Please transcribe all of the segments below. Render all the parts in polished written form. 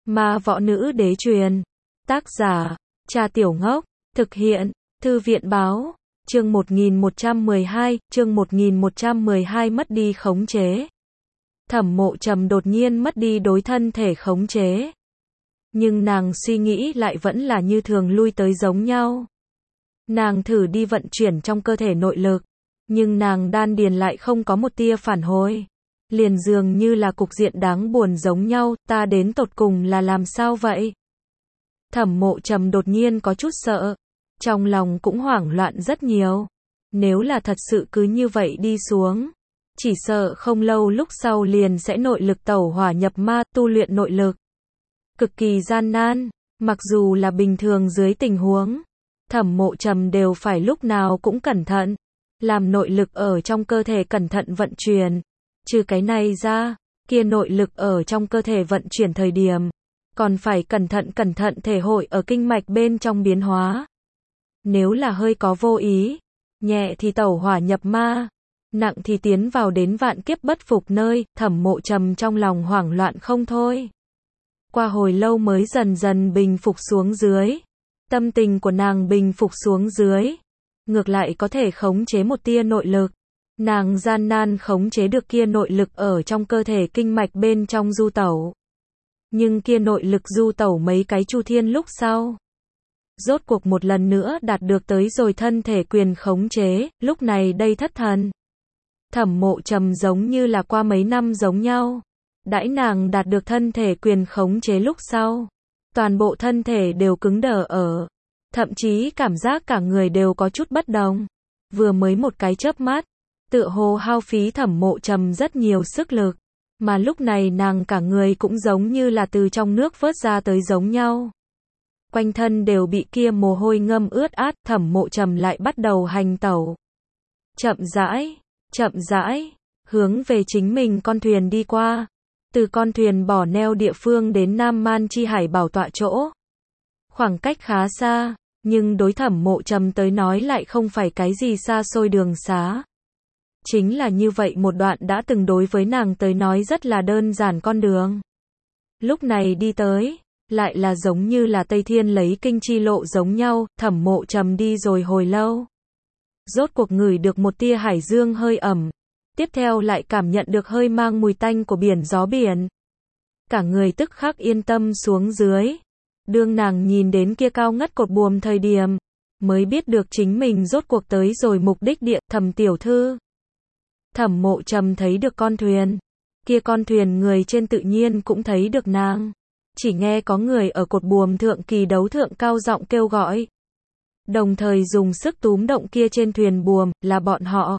Ma võ nữ đế truyền. Tác giả, Trà Tiểu Ngốc. Thực hiện, Thư viện báo. Chương 1112, chương 1112 mất đi khống chế. Thẩm Mộ Trầm đột nhiên mất đi đối thân thể khống chế. Nhưng nàng suy nghĩ lại vẫn là như thường lui tới giống nhau. Nàng thử đi vận chuyển trong cơ thể nội lực, nhưng nàng đan điền lại không có một tia phản hồi. Liền dường như là cục diện đáng buồn giống nhau, ta đến tột cùng là làm sao vậy? Thẩm Mộ Trầm đột nhiên có chút sợ, trong lòng cũng hoảng loạn rất nhiều. Nếu là thật sự cứ như vậy đi xuống, chỉ sợ không lâu lúc sau liền sẽ nội lực tẩu hỏa nhập ma, tu luyện nội lực. Cực kỳ gian nan, mặc dù là bình thường dưới tình huống, Thẩm Mộ Trầm đều phải lúc nào cũng cẩn thận, làm nội lực ở trong cơ thể cẩn thận vận chuyển. Trừ cái này ra, kia nội lực ở trong cơ thể vận chuyển thời điểm, còn phải cẩn thận thể hội ở kinh mạch bên trong biến hóa. Nếu là hơi có vô ý, nhẹ thì tẩu hỏa nhập ma, nặng thì tiến vào đến vạn kiếp bất phục nơi, Thẩm Mộ Trầm trong lòng hoảng loạn không thôi. Qua hồi lâu mới dần dần bình phục xuống dưới. Tâm tình của nàng bình phục xuống dưới, ngược lại có thể khống chế một tia nội lực. Nàng gian nan khống chế được kia nội lực ở trong cơ thể kinh mạch bên trong du tẩu. Nhưng kia nội lực du tẩu mấy cái chu thiên lúc sau, rốt cuộc một lần nữa đạt được tới rồi thân thể quyền khống chế, lúc này đây thất thần. Thẩm Mộ Trầm giống như là qua mấy năm giống nhau. Đãi nàng đạt được thân thể quyền khống chế lúc sau, toàn bộ thân thể đều cứng đờ ở, thậm chí cảm giác cả người đều có chút bất đồng. Vừa mới một cái chớp mắt, tựa hồ hao phí Thẩm Mộ Trầm rất nhiều sức lực, mà lúc này nàng cả người cũng giống như là từ trong nước vớt ra tới giống nhau. Quanh thân đều bị kia mồ hôi ngâm ướt át, Thẩm Mộ Trầm lại bắt đầu hành tẩu. Chậm rãi, hướng về chính mình con thuyền đi qua. Từ con thuyền bỏ neo địa phương đến Nam Man Chi Hải bảo tọa chỗ. Khoảng cách khá xa, nhưng đối Thẩm Mộ Trầm tới nói lại không phải cái gì xa xôi đường xá. Chính là như vậy một đoạn đã từng đối với nàng tới nói rất là đơn giản con đường. Lúc này đi tới, lại là giống như là Tây Thiên lấy kinh chi lộ giống nhau, Thẩm Mộ Trầm đi rồi hồi lâu. Rốt cuộc ngửi được một tia hải dương hơi ẩm. Tiếp theo lại cảm nhận được hơi mang mùi tanh của biển gió biển. Cả người tức khắc yên tâm xuống dưới. Đương nàng nhìn đến kia cao ngất cột buồm thời điểm, mới biết được chính mình rốt cuộc tới rồi mục đích địa. Thẩm tiểu thư. Thẩm Mộ Trầm thấy được con thuyền. Kia con thuyền người trên tự nhiên cũng thấy được nàng. Chỉ nghe có người ở cột buồm thượng kỳ đấu thượng cao giọng kêu gọi. Đồng thời dùng sức túm động kia trên thuyền buồm, là bọn họ.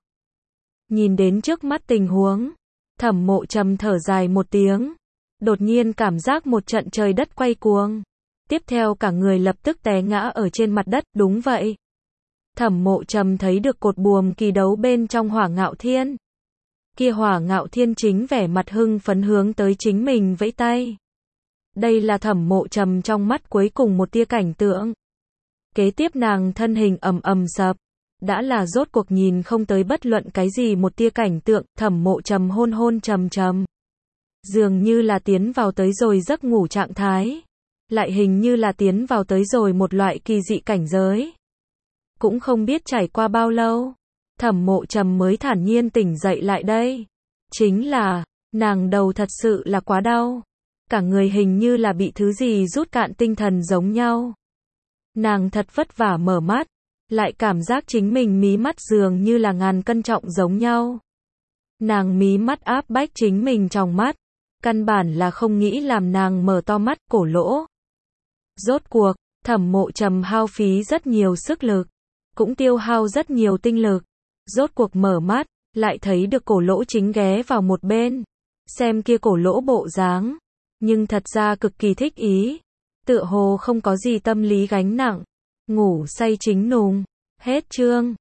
Nhìn đến trước mắt tình huống, Thẩm Mộ Trầm thở dài một tiếng. Đột nhiên cảm giác một trận trời đất quay cuồng. Tiếp theo cả người lập tức té ngã ở trên mặt đất, đúng vậy. Thẩm Mộ Trầm thấy được cột buồm kỳ đấu bên trong Hỏa Ngạo Thiên. Kia Hỏa Ngạo Thiên chính vẻ mặt hưng phấn hướng tới chính mình vẫy tay. Đây là Thẩm Mộ Trầm trong mắt cuối cùng một tia cảnh tượng. Kế tiếp nàng thân hình ầm sập. Đã là rốt cuộc nhìn không tới bất luận cái gì một tia cảnh tượng, Thẩm Mộ Trầm hôn trầm. Dường như là tiến vào tới rồi giấc ngủ trạng thái. Lại hình như là tiến vào tới rồi một loại kỳ dị cảnh giới. Cũng không biết trải qua bao lâu, Thẩm Mộ Trầm mới thản nhiên tỉnh dậy lại đây. Chính là, nàng đầu thật sự là quá đau. Cả người hình như là bị thứ gì rút cạn tinh thần giống nhau. Nàng thật vất vả mở mắt. Lại cảm giác chính mình mí mắt dường như là ngàn cân trọng giống nhau. Nàng mí mắt áp bách chính mình trong mắt. Căn bản là không nghĩ làm nàng mở to mắt, cổ lỗ. Rốt cuộc, Thẩm Mộ Trầm hao phí rất nhiều sức lực. Cũng tiêu hao rất nhiều tinh lực. Rốt cuộc mở mắt, lại thấy được cổ lỗ chính ghé vào một bên. Xem kia cổ lỗ bộ dáng. Nhưng thật ra cực kỳ thích ý. Tựa hồ không có gì tâm lý gánh nặng. Ngủ say chính nùng. Hết chương.